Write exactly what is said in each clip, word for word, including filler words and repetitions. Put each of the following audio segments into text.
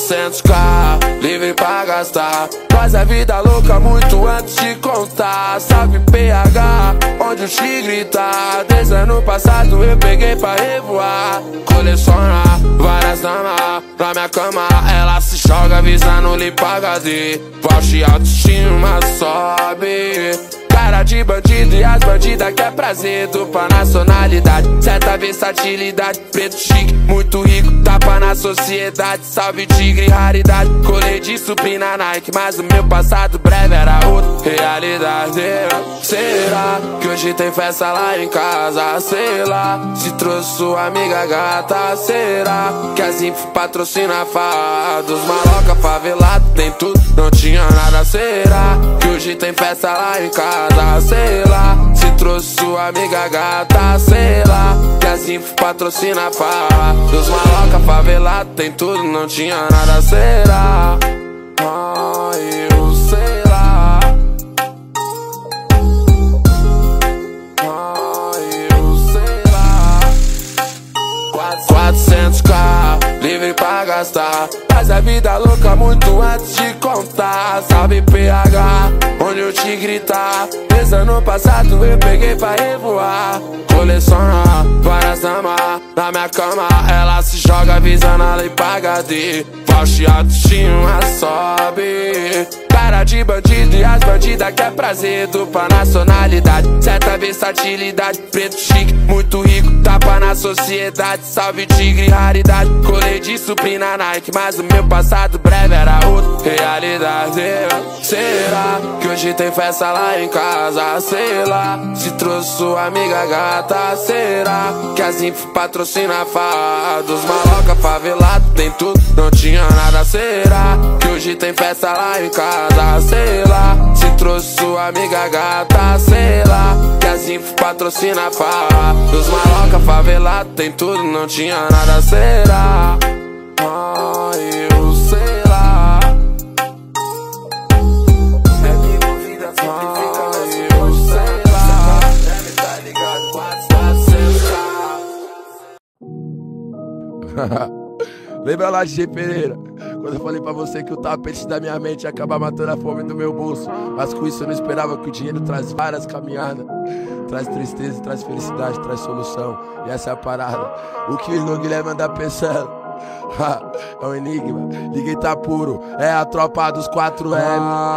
quatrocentos k, livre pra gastar. Faz a vida louca muito antes de contar. Salve P H, onde o tigre tá. Desde ano passado eu peguei pra revoar. Colecionar várias damas na minha cama. Ela se joga visando limpa H D. Porsche autoestima sobe. Cara de bandido e as bandidas quer prazer. Dupla nacionalidade, certa versatilidade. Preto chique, muito rico, tapa na sociedade. Salve tigre, raridade. Colei de suprina Nike, mas o meu passado breve era outra realidade. Será que hoje tem festa lá em casa? Sei lá, se trouxe sua amiga gata. Será que as info patrocina a farra dos maloca favelado? Tem tudo, não tinha nada. Será que hoje tem festa lá em casa? Sei lá, se trouxe sua amiga gata. Sei lá, que as info patrocina a farra dos maloca favelado. Tem tudo, não tinha nada. Será? Ah, eu sei lá. Ah, eu sei lá. quatrocentos k, livre pra gastar. Faz a vida louca muito antes de contar. Salve P H, onde o tigre tá. Desde ano passado eu peguei pra revoar. Colecionar várias damas na minha cama. Ela se joga visando a limpa H D. Porsche autoestima sobe. Cara de bandido e as bandidas quer prazer. Dupla nacionalidade, certa versatilidade. Preto chique, muito rico, tapa na sociedade. Salve tigre, raridade. Colei de suprina Nike, mas o meu passado breve era outra realidade. Será que hoje tem festa lá em casa? Sei lá, se trouxe sua amiga gata. Será que as info patrocina a farra dos maloca favelado? Tem tudo, não tinha nada. Será que hoje tem festa lá em casa? Sei lá, se trouxe sua amiga gata. Sei lá, que as info patrocina a farra dos maloca favelado. Tem tudo, não tinha nada. Será? Ah, eu sei lá. Lembra lá, G Pereira, quando eu falei pra você que o tapete da minha mente ia acabar matando a fome do meu bolso? Mas com isso eu não esperava que o dinheiro traz várias caminhadas. Traz tristeza, traz felicidade, traz solução. E essa é a parada. O que o Guilherme anda pensando? É um enigma, liguei tá puro. É a tropa dos quatro M.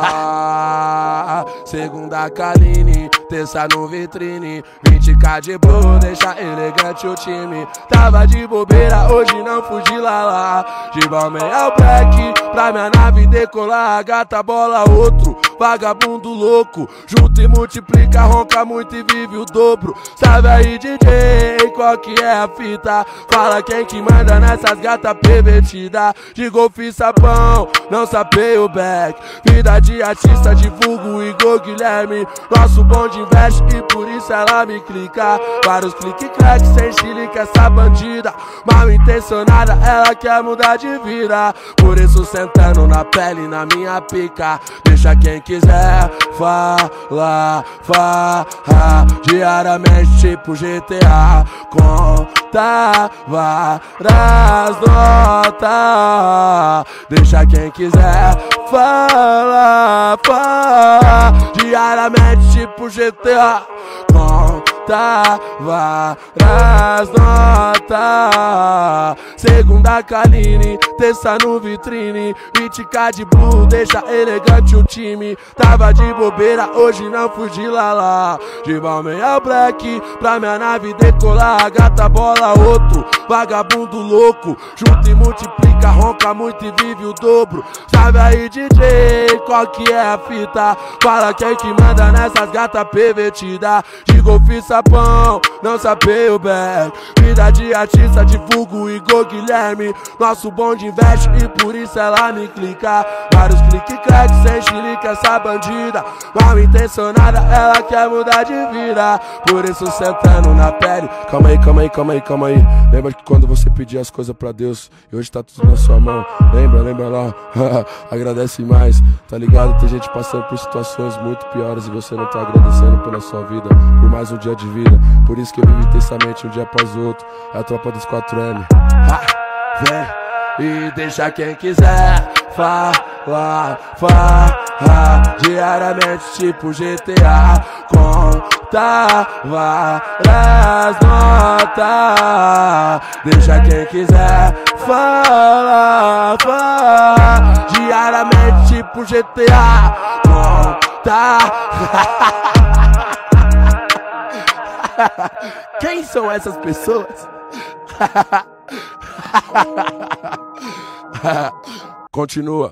Segunda Kaline, terça no vitrine. vinte k de blue, deixa elegante o time. Tava de bobeira, hoje não fugi lá lá. De Balmain ao Black, pra minha nave decolar. Gata bola outro, vagabundo louco. Junta e multiplica, ronca muito e vive o dobro. Sabe aí D J, qual que é a fita? Fala quem que manda nessas gatas pervertida. De golfe sabão, não sapei o back. Vida de artista, divulgo Igor Guilherme. Nosso bonde investe e por isso ela me clica. Vários clique crack sem chilique essa bandida. Mal intencionada, ela quer mudar de vida. Por isso sentando na pele, na minha pica. Deixa quem quiser falar, farra. Diariamente tipo G T A. Conta várias notas. Deixa quem quiser falar, farra. Diariamente tipo G T A. Conta várias notas. Segunda Kaline, terça no vitrine. vinte k de blue, deixa elegante o time. Tava de bobeira, hoje não fugi lá lá. De Balmain ao Black, pra minha nave decolar. Gata bola outro, vagabundo louco. Junta e multiplica, ronca muito e vive o dobro. Sabe aí D J, qual que é a fita? Fala quem que manda nessas gatas pervertida. De golfe sabão, não sapei o back. Vida de artista, divulgo Igor Guilherme. Nosso bonde investe e por isso ela me clica. Vários clique crack sem chilique essa bandida. Mal intencionada, ela quer mudar de vida. Por isso sentando na pele. Calma aí, calma aí, calma aí, calma aí. Lembra que quando você pedia as coisas pra Deus e hoje tá tudo na sua mão? Lembra, lembra lá. Agradece mais, tá ligado? Tem gente passando por situações muito piores e você não tá agradecendo pela sua vida, por mais um dia de vida. Por isso que eu vivo intensamente um dia após o outro. É a tropa dos quatro M. Ha, vem, e deixa quem quiser falar, falar diariamente tipo G T A. Conta várias notas, deixa quem quiser falar, falar diariamente tipo G T A. Conta. Quem são essas pessoas? Continua.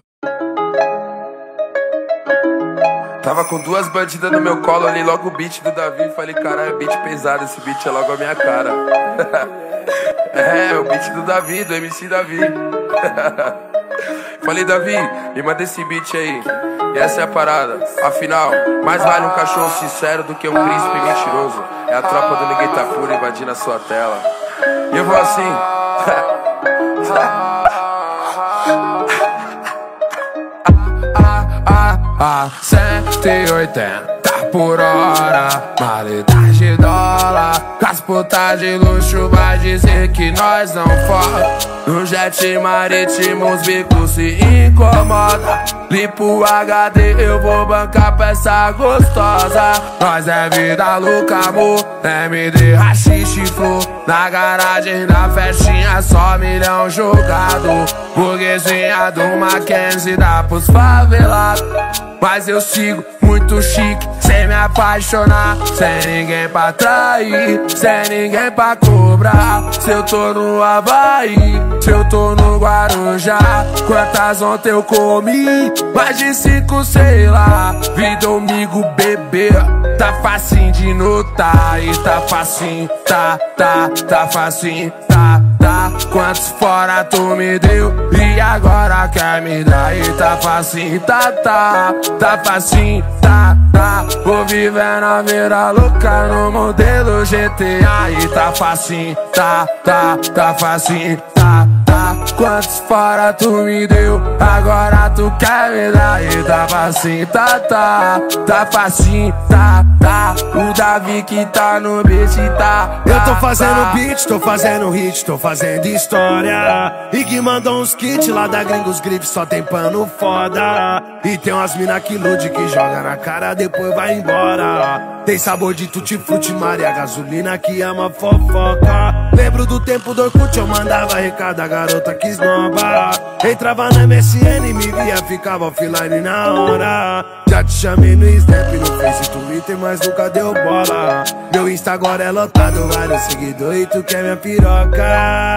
Tava com duas bandidas no meu colo, olhei logo o beat do Davi. Falei, caralho, beat pesado, esse beat é logo a minha cara. É, o beat do Davi, do M C Davi. Falei, Davi, me manda esse beat aí. E essa é a parada. Afinal, mais vale um cachorro sincero do que um príncipe mentiroso. É a tropa do Ninguém Tá Puro invadindo a sua tela. E eu vou assim. A cento e oitenta por hora, malidade de dólar. Com as putas de luxo vai dizer que nós não foda. No jet marítimo os bicos se incomoda. Limpo H D, eu vou bancar peça gostosa. Nós é vida louca, amor, M D, rachixe, flor. Na garagem, na festinha, só milhão jogado. Burguesinha do Mackenzie dá pros favelados. Mas eu sigo muito chique, sem me apaixonar. Sem ninguém pra trair, sem ninguém pra cobrar. Se eu tô no Havaí, se eu tô no Guarujá. Quantas ontem eu comi? Mais de cinco, sei lá. Vida amigo, bebê, tá facinho de notar. E tá facinho, tá, tá, tá facinho, tá, tá. Quantos fora tu me deu e agora quer me dar? E tá facinho, tá, tá, tá facinho, tá, tá. Vou vivendo a vida louca no modelo G T A. E tá facinho, tá, tá, tá facinho, tá, tá. Quantos fora tu me deu, agora tu quer me dar? E tá facinho, tá, tá, tá facinho, tá, tá. O Davi que tá no beat, tá, tá. Eu tô fazendo beat, tô fazendo hit, tô fazendo história. E que mandou uns kits lá da Gringos Grip, só tem pano foda. E tem umas mina que ilude, que joga na cara, depois vai embora. Tem sabor de tutti-frutti, Maria, gasolina que ama fofoca. Lembro do tempo do Orkut, eu mandava recado, a garota que esnoba. Entrava na M S N, me via, ficava offline na hora. Já te chamei no Snap, no Face, Twitter, mas nunca deu bola. Meu Insta agora é lotado, vários seguidores e tu quer minha piroca.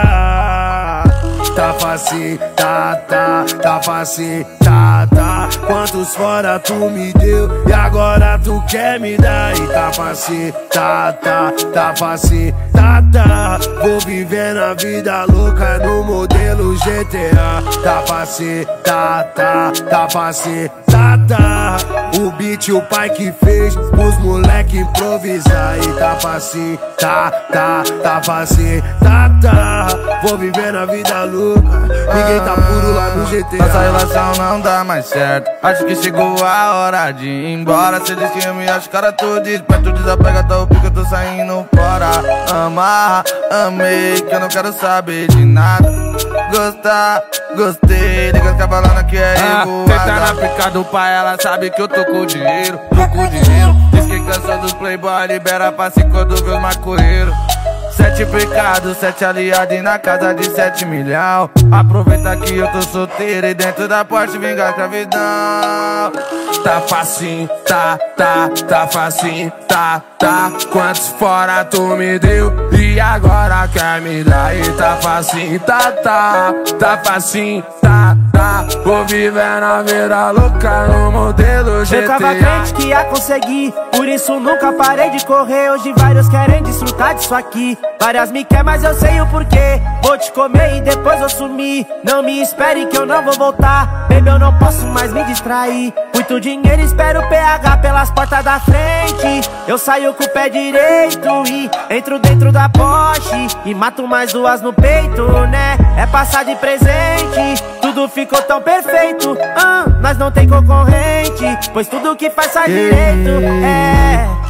Tá facinho, tá, tá, tá facinho, tá, tá. Quantos fora tu me deu e agora tu quer me dar? E tá facinho, tá, tá, tá facinho, tá, tá. Vou vivendo a vida louca no modelo G T A. Tá facinho, tá, tá, tá facinho, tá, tá. O beat o pai que fez, os moleque improvisar. E tá facinho, tá, tá, tá facinho, tá, tá. Vou vivendo a vida louca, ninguém tá puro lá no G T A. Nossa relação não dá mais certo, acho que chegou a hora de ir embora. Cê diz que eu me acho cara, tu desperto, desapega, tá o pico, eu tô saindo fora. Amarra, amei, que eu não quero saber de nada. Gostar, gostei, liga as cavalana que é revoada. Tenta na pica do pai, ela sabe que eu tô com dinheiro, tô com dinheiro. Diz que cansou dos playboy, libera passe quando vê os maconheiros. Sete pecados, sete aliados e na casa de sete milhão. Aproveita que eu tô solteiro e dentro da porte vinga a escravidão. Tá facinho, tá, tá, tá facinho, tá, tá. Quantos fora tu me deu e agora quer me dar? E tá facinho, tá, tá, tá facinho, tá, tá. Vou vivendo a vida louca no modelo G T A. Eu tava crente que ia conseguir, por isso nunca parei de correr. Hoje vários querem desfrutar disso aqui, várias me quer, mas eu sei o porquê. Vou te comer e depois vou sumir. Não me espere que eu não vou voltar. Baby, eu não posso mais me distrair. Muito dinheiro, espero o P H pelas portas da frente. Eu saio com o pé direito e entro dentro da Porsche e mato mais duas no peito, né? É passar de presente, tudo ficou tão perfeito. ah, Nós não tem concorrente, pois tudo que faz sai direito. É...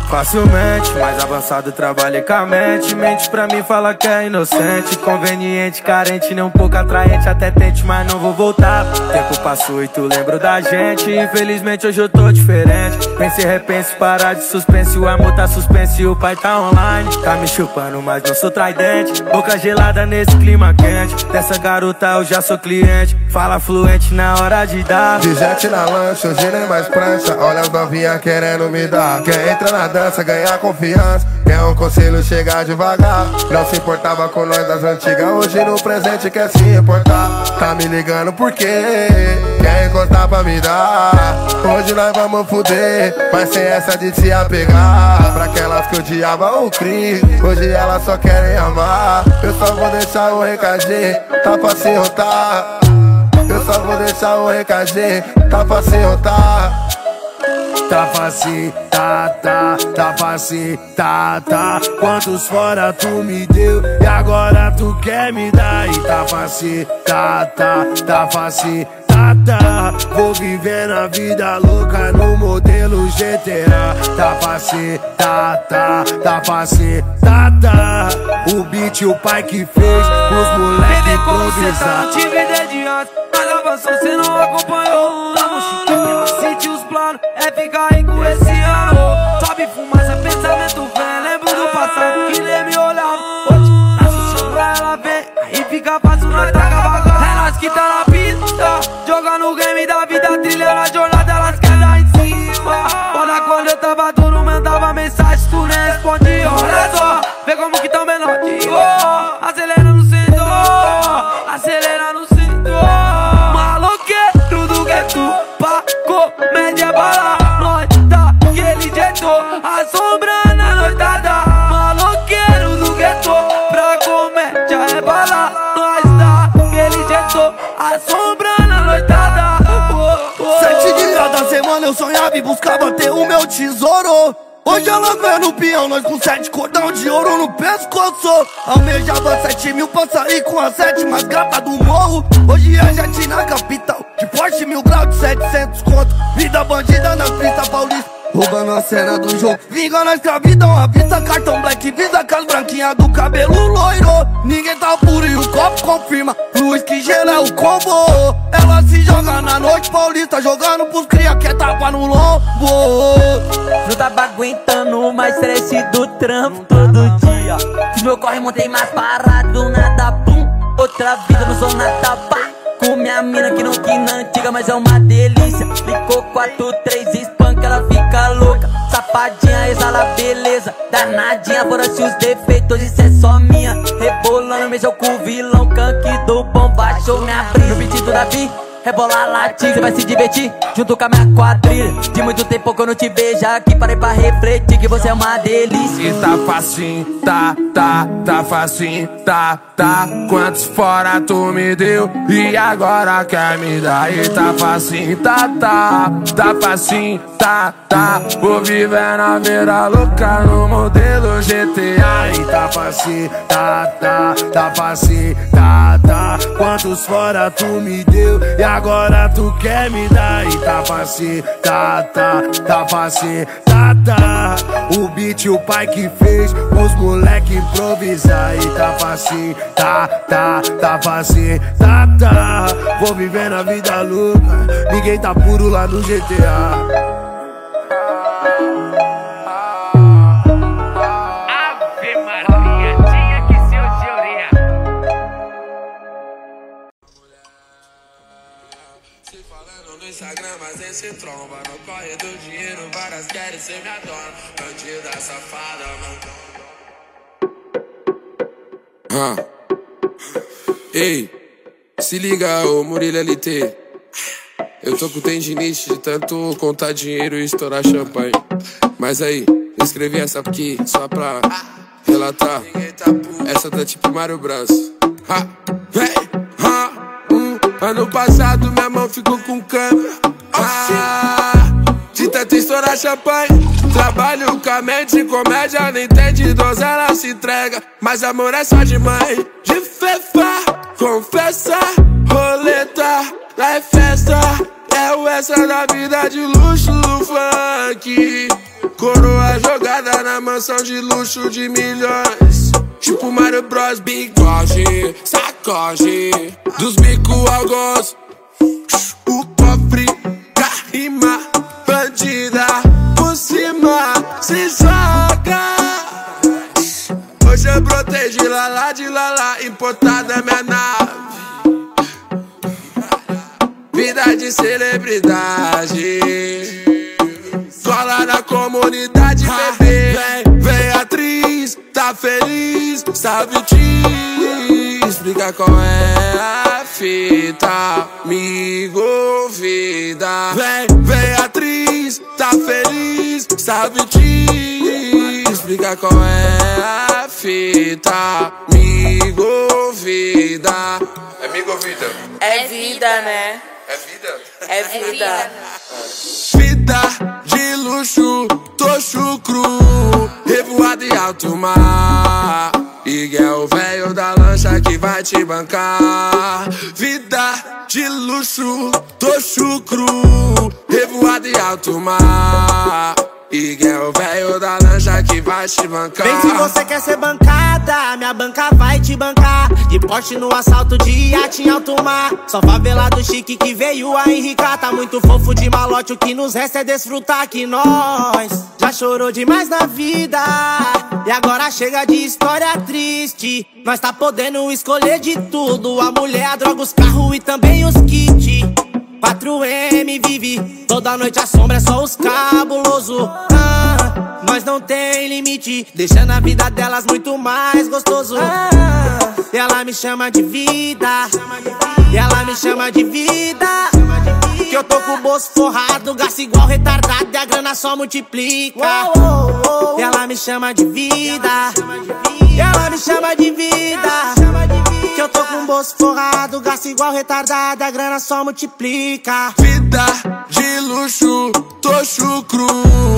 facilmente. Mais avançado, trabalhei com a mente. Mente pra mim, fala que é inocente. Conveniente, carente, nem um pouco atraente. Até tente, mas não vou voltar. Tempo passou e tu lembro da gente. Infelizmente hoje eu tô diferente. Pense, repense, parar de suspense. O amor tá suspenso e o pai tá online. Tá me chupando, mas não sou tridente. Boca gelada nesse clima quente. Dessa garota eu já sou cliente. Fala fluente na hora de dar. De jet na lancha, hoje nem mais prancha. Olha as novinhas querendo me dar. Quer entrar na dança, ganhar confiança. Quer um conselho, chegar devagar. Não se importava com nós das antigas. Hoje no presente quer se importar. Tá me ligando por quê? Quer encostar pra me dar. Hoje nós vamos fuder, mas sem essa de se apegar. Pra aquelas que odiavam o Cris, hoje elas só querem amar. Eu só vou deixar o recadinho, tá pra se rotar. Eu só vou deixar o recadinho, tá pra se rotar. Tá facinho, tá, tá, tá facinho, tá, tá. Quantos fora tu me deu e agora tu quer me dar. E tá facinho, tá, tá, tá facinho, tá, tá. Vou viver na vida louca no modelo G T A. Tá facinho, tá, tá, tá facinho, tá, tá. O beat o pai que fez, os moleque improvisar. Não tive ideia de antes, mas avançou, cê não acompanhou. Tava chique, senti os planos, é ficar rico esse ano. Sobe fumaça, pensamento vem. Lembro do passado que nem me olhava. Hoje, assistindo pra ela ver, aí fica fácil, nós taca bagulho. É nós que tá na pista, jogando o game da vida, trilhando a jornada, elas querem dar em cima. Foda quando eu tava duro, mandava mensagem, tu nem respondia. Olha só, vê como que tão menor que oh, acelera no centro, acelera no centro. Maloqueiro do gueto, pra comédia bala. Nós tá aquele jeito, assombrando a noitada. Maloqueiro do gueto, pra comédia é bala. Nós tá aquele jeito, assombrando a noitada. oh, oh. Sete dias da semana eu sonhava e buscava ter o meu tesouro. Hoje ela vê no peão, nós com sete cordão de ouro no pescoço. Almejava sete mil pra sair com a sete mais grata do morro. Hoje é jet na capital, de Porsche mil graus de setecentos conto. Vida bandida na pista paulista, roubando a cena do jogo. Vinga na escravidão, avisa cartão black, visa com as branquinhas do cabelo loiro. Ninguém tá puro e o copo confirma, luz que gela é o combo. Ela se joga na noite paulista, jogando pros cria que é tapa no lombo. Não tava aguentando mais estresse do trampo todo dia. Fiz meu corre, montei mais parado, nada pum. Outra vida, não sou nada pá. Com minha mina que não que na antiga, mas é uma delícia. Licou quatro, três, espanca, ela fica louca. Safadinha, exala beleza, danadinha, fora-se os defeitos, isso é só minha. Rebolando, mexeu com o vilão, canque do bom, baixou minha brisa. No beat do Davi, rebola latim, cê vai se divertir junto com a minha quadrilha. De muito tempo que eu não te vejo aqui, parei pra refletir que você é uma delícia. E tá facinho, tá, tá, tá facinho, tá, tá. Quantos fora tu me deu e agora quer me dar. E tá facinho, tá, tá, tá facinho, tá, tá. Vou viver na vida louca no modelo G T A. E tá facinho, tá, tá, tá facinho, tá, tá. Quantos fora tu me deu e agora tu quer me dar. E tá facinho, tá, tá, tá facinho, tá, tá. O beat o pai que fez, os moleque improvisar. E tá facinho, tá, tá, tá facinho, tá, tá. Vou viver na vida louca, ninguém tá puro lá no G T A. Ave Maria, tinha que ser o teoria. Se falando no Instagram, mas esse tromba no corre do dinheiro, várias querem ser minha dona. Bandida safada, mano. Ah. Ei, se liga, ô Murilo L T. Eu tô com tendinite de tanto contar dinheiro e estourar champanhe. Mas aí, eu escrevi essa aqui só pra relatar. Essa tá tipo Mário Bros. Ha, vem, ha, hum. Ano passado minha mão ficou com câmera. Ah, de tanto estourar champanhe. Trabalho com a mente, comédia, não entende, donzela se entrega. Mas amor é só de mãe. De fefa, confessa, roleta, lá é festa. É o extra da vida de luxo do funk. Coroa Tá jogada na mansão de luxo de milhões, tipo Mario Bros, bigode, sacode, dos bico ao gozo. O cofre pra rima, bandida por cima se joga. Hoje eu brotei de lalá, de lalá, importada é minha nave. Vida de celebridade, cola na comunidade, bebê. Vem, vem atriz, tá feliz, sabe te explica qual é a fita, amigo, vida. Vem, vem atriz, tá feliz, sabe te explica qual é a fita, amigo, vida. Amigo, vida. É vida, né? É vida? É vida. Vida de luxo, tô chucro, revoado em alto mar. Miguel, velho da lancha que vai te bancar. Vida de luxo, tô chucro, revoado em alto mar. Miguel, velho da lancha que vai te bancar. Vem se você quer ser bancada, minha banca vai te bancar. De Porsche no assalto de iate em alto mar. Só favelado chique que veio a enricar. Tá muito fofo de malote, o que nos resta é desfrutar. Que nós já chorou demais na vida e agora chega de história triste. Nós tá podendo escolher de tudo: a mulher, a droga, os carros e também os kits. quatro M vive toda noite, a sombra é só os cabuloso. Ah, nós não tem limite, deixando a vida delas muito mais gostoso. Ah, e ela me chama de vida, e ela me chama de vida. Que eu tô com o bolso forrado, gasto igual retardado e a grana só multiplica. E ela me chama de vida, e ela me chama de vida. Que eu tô com o bolso forrado, gasto igual retardado, a grana só multiplica. Vida de luxo, tô chucro,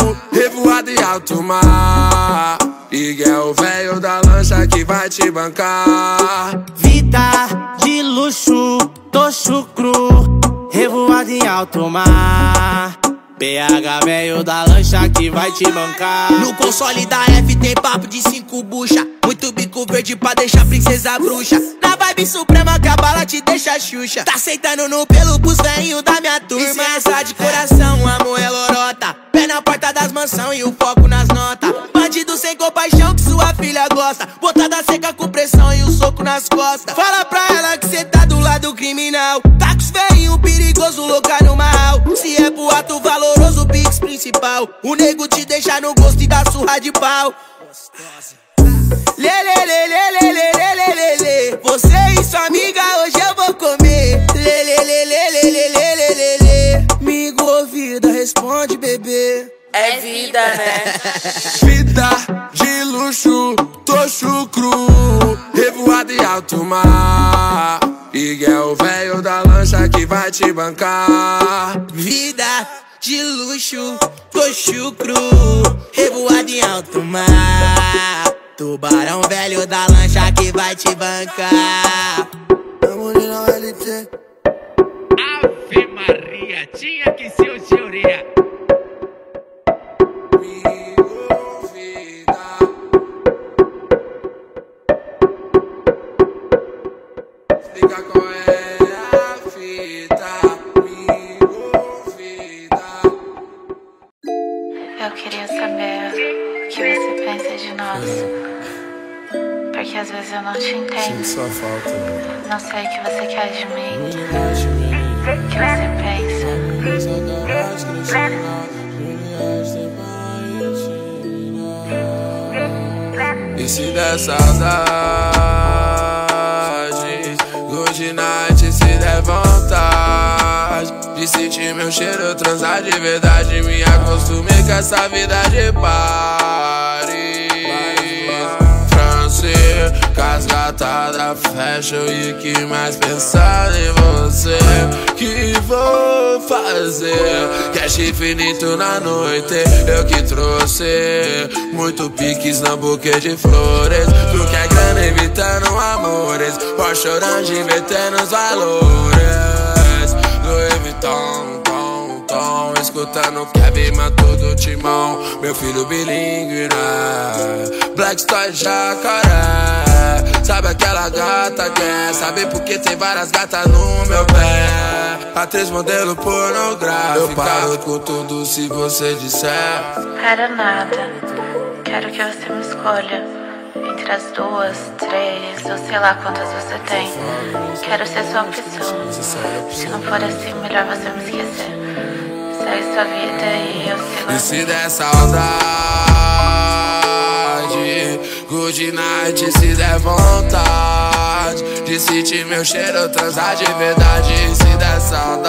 revoado em alto mar. Miguel, velho da lancha que vai te bancar. Vida de luxo, tô chucro, revoado em alto mar. P H, velho da lancha que vai te bancar. No console da F tem papo de cinco bucha, muito bico verde pra deixar princesa bruxa. Na vibe suprema que a bala te deixa xuxa. Tá aceitando no pelo pros veinhos da minha turma. E sem essa de coração, amor é lorota. Pé na porta das mansão e o foco nas notas. Bandido sem compaixão que sua filha gosta. Botada seca com pressão e o soco nas costas. Fala pra ela que cê tá do lado criminal. Tá com os veinhos perigoso, louca no mal. Se é pro ato valoroso, o pix principal. O nego te deixa no gosto e dá surra de pau. Lê, lê, lê, lê, lê, lê, lê, lê, lê, lê. Você e sua amiga hoje eu vou comer. Lê, lê, lê, lê, lê, lê, lê, lê, lê, lê. Amigo ouvida, responde, bebê. É vida, né? Vida de luxo, tô chucro, revoado em alto mar. Miguel, velho da lancha que vai te bancar. Vida de luxo, tô chucro, revoado em alto mar. Tubarão velho da lancha que vai te bancar. Tamo ali na L T. Ave Maria, tinha que ser o Teoria. Amigo, vida. Explica qual é a fita, amigo, vida. Eu queria saber o que você pensa de nós. Porque às vezes eu não te entendo. Só falta. Não sei o que você quer de mim. O que você pensa. E se der saudade, good night, se der vontade de sentir meu cheiro, transar de verdade. Me acostumei com essa vida de party. Francês, casgatada, fashion e que mais pensar em você. Que vou fazer? Cash infinito na noite, eu que trouxe muito piques na buquê de flores. Porque a grana evitando amores, Porsche orange invertendo os valores. Louis Vuitton, tom, tom, escutando Kevin, mato do Timão. Meu filho bilingue, né? Black Story Jacaré. Sabe aquela gata que é? Sabe porque tem várias gatas no meu pé? Atriz modelo pornográfica. Eu paro com tudo se você disser. Quero nada, quero que você me escolha entre as duas, três ou sei lá quantas você tem. Quero ser sua opção. Se não for assim, melhor você me esquecer. Segue sua vida e eu sigo. E se der saudade, good night, se der vontade de sentir meu cheiro, transar de verdade. Se der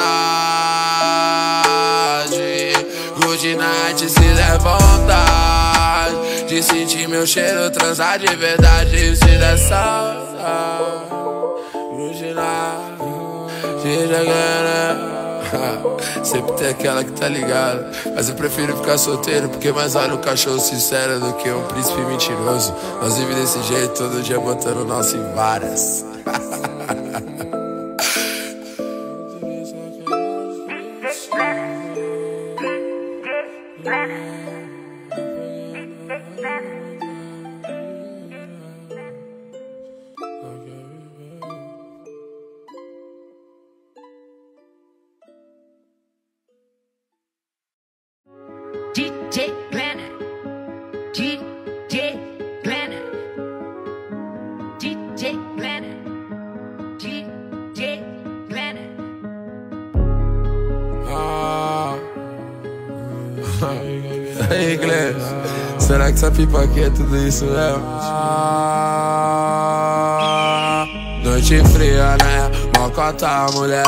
saudade, good night, se der vontade de sentir meu cheiro, transar de verdade. Se der saudade, good night, se der. Sempre tem aquela que tá ligada. Mas eu prefiro ficar solteiro, porque mais vale um cachorro sincero do que um príncipe mentiroso. Nós vivemos desse jeito, todo dia botando o nosso em várias. D J Glenn, D J Glenn, D J Glenn, D J Glenn. Ah. Aí, Glenn, será que essa pipa aqui é tudo isso mesmo? Ah. Noite fria, né? Mocota, mulher.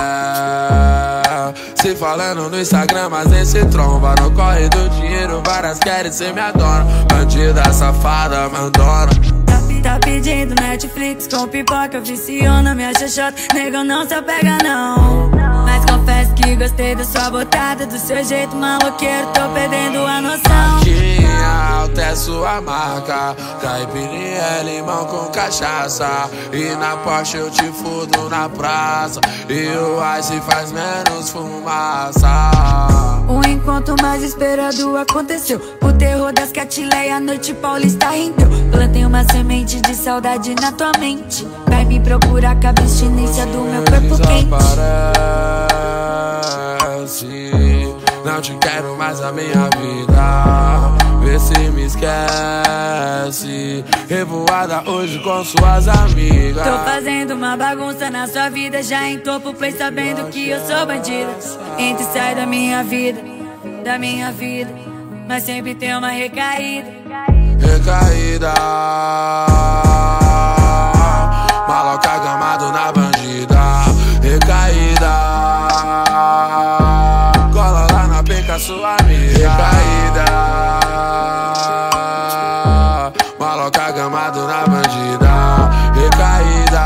Se falando no Instagram, mas nem se tromba. No corre do dinheiro, várias querem ser minha dona. Bandida, safada, mandona. Tá, tá pedindo Netflix com pipoca, viciona minha xoxota. Nego, não se apega não. Mas confesso que gostei da sua botada, do seu jeito maloqueiro, tô perdendo a noção. Aqui alta é sua marca, caipirinha é limão com cachaça. E na Porsche eu te fudo na praça, e o ice faz menos fumaça. O encontro mais esperado aconteceu. O terror das catileias, a noite paulista rendeu. Plantei uma semente de saudade na tua mente. Vai me procurar com a abstinência do meu corpo quente. Não te quero mais a minha vida. Vê se me esquece. Revoada hoje com suas amigas. Tô fazendo uma bagunça na sua vida. Já entrou pro play sabendo que eu sou bandida. Entra e sai da minha vida, da minha vida. Mas sempre tem uma recaída. Recaída. Maloca gamado na bandida. Recaída. Cola lá na penca sua amiga. Recaída. Maloca gamado na bandida. Recaída.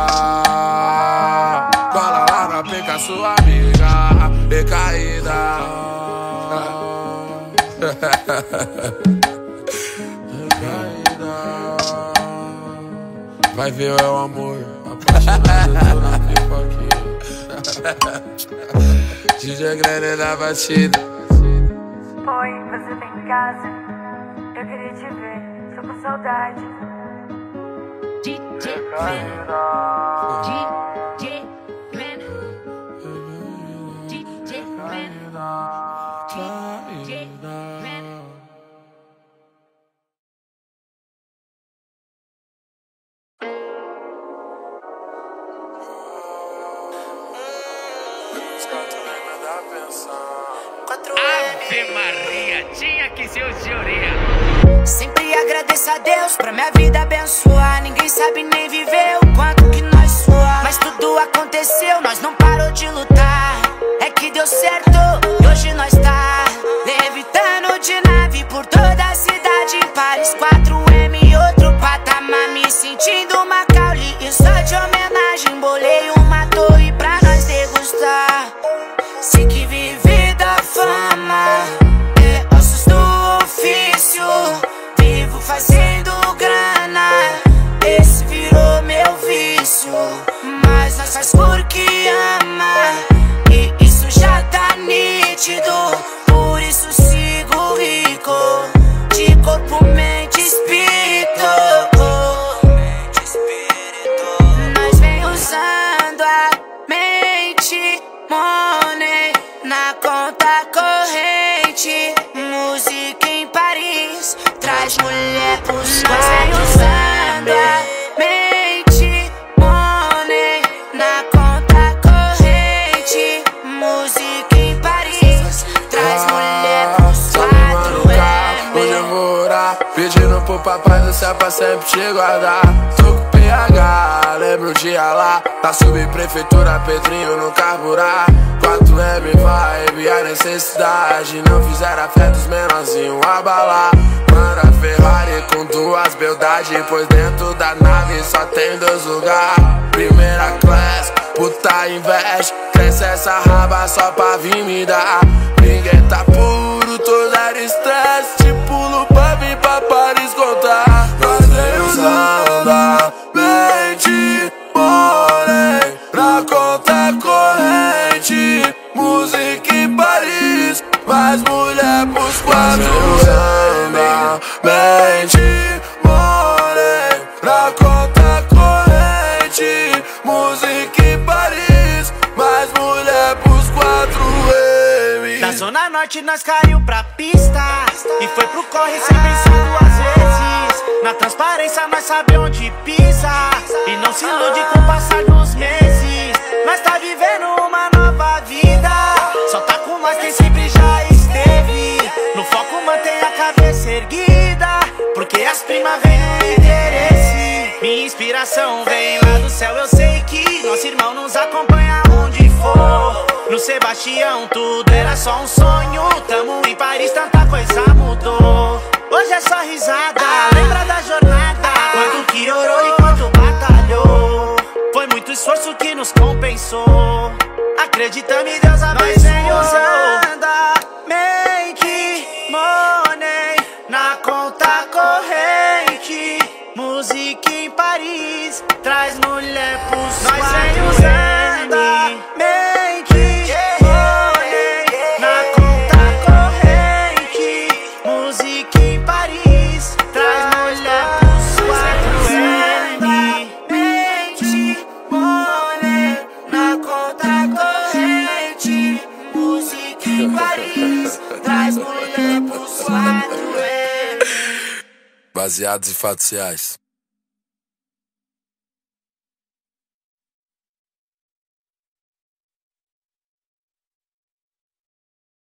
Cola lá na penca sua amiga. Recaída. Recaída. Vai ver é o amor. Apaixonado, eu tô na pipoquinha. D J Glenn na batida. Oi, você tá em casa? Eu queria te ver, tô com saudade. D J Glenn, D J Glenn, D J Glenn, D J Glenn. Ave Maria, tinha que ser o Teoria. Sempre agradeço a Deus pra minha vida abençoar. Ninguém sabe nem viver o quanto que nós suar. Mas tudo aconteceu, nós não parou de lutar. É que deu certo, e hoje nós tá levitando de nave por toda a cidade. Em Paris, quatro M e outro patamar. Me sentindo Macaulay e só de homenagem. Bolei uma torre pra nós degustar. Sei que viver da fama é ossos do ofício. Vivo fazendo grana, esse virou meu vício. Mas nós faz porque ama, e isso já tá nítido. papai do céu pra sempre te guardar. Tô com P H, lembro um dia lá na subprefeitura, Pedrinho no carburar. quatro M vibe, a necessidade não fizeram a fé dos menorzinhos abalar. Manda Ferrari com duas beldades, pois dentro da nave só tem dois lugares. Primeira classe, puta investe, cresce essa raba só pra vir me dar. Ninguém tá puro, tô zero estresse, tipo no pub pra Paris contar. Nós nem usando mente, porém na conta corrente. Música em Paris, mais mulher pros quatro. Usando mente, porém na conta corrente. Música em Paris, mais mulher pros quatro M. Da Zona Norte nós caiu pra pista e foi pro corre sem pensar duas vezes. Na transparência nós sabe onde pisa e não se ilude com o passar dos meses. Nós tá vivendo uma nova vida, só tá com nós quem sempre já esteve. No foco mantém a cabeça erguida, porque as primas vêm no interesse. Minha inspiração vem lá do céu, eu sei que nosso irmão nos acompanha onde for. No Sebastião tudo era só um sonho, tamo em Paris, tanta coisa mudou. Hoje é só risada, lembra da jornada, quanto que orou e quanto batalhou. Foi muito esforço que nos compensou, acredita-me, Deus abençoou. Mente, money, na conta corrente. Música em Paris, traz mulher pros nós vem usando mente, money, na conta corrente. Música em Paris, traz mulher pros quatro M. Mente, money, na conta corrente. Música em Paris, traz mulher pros quatro M. Baseados em fatos reais.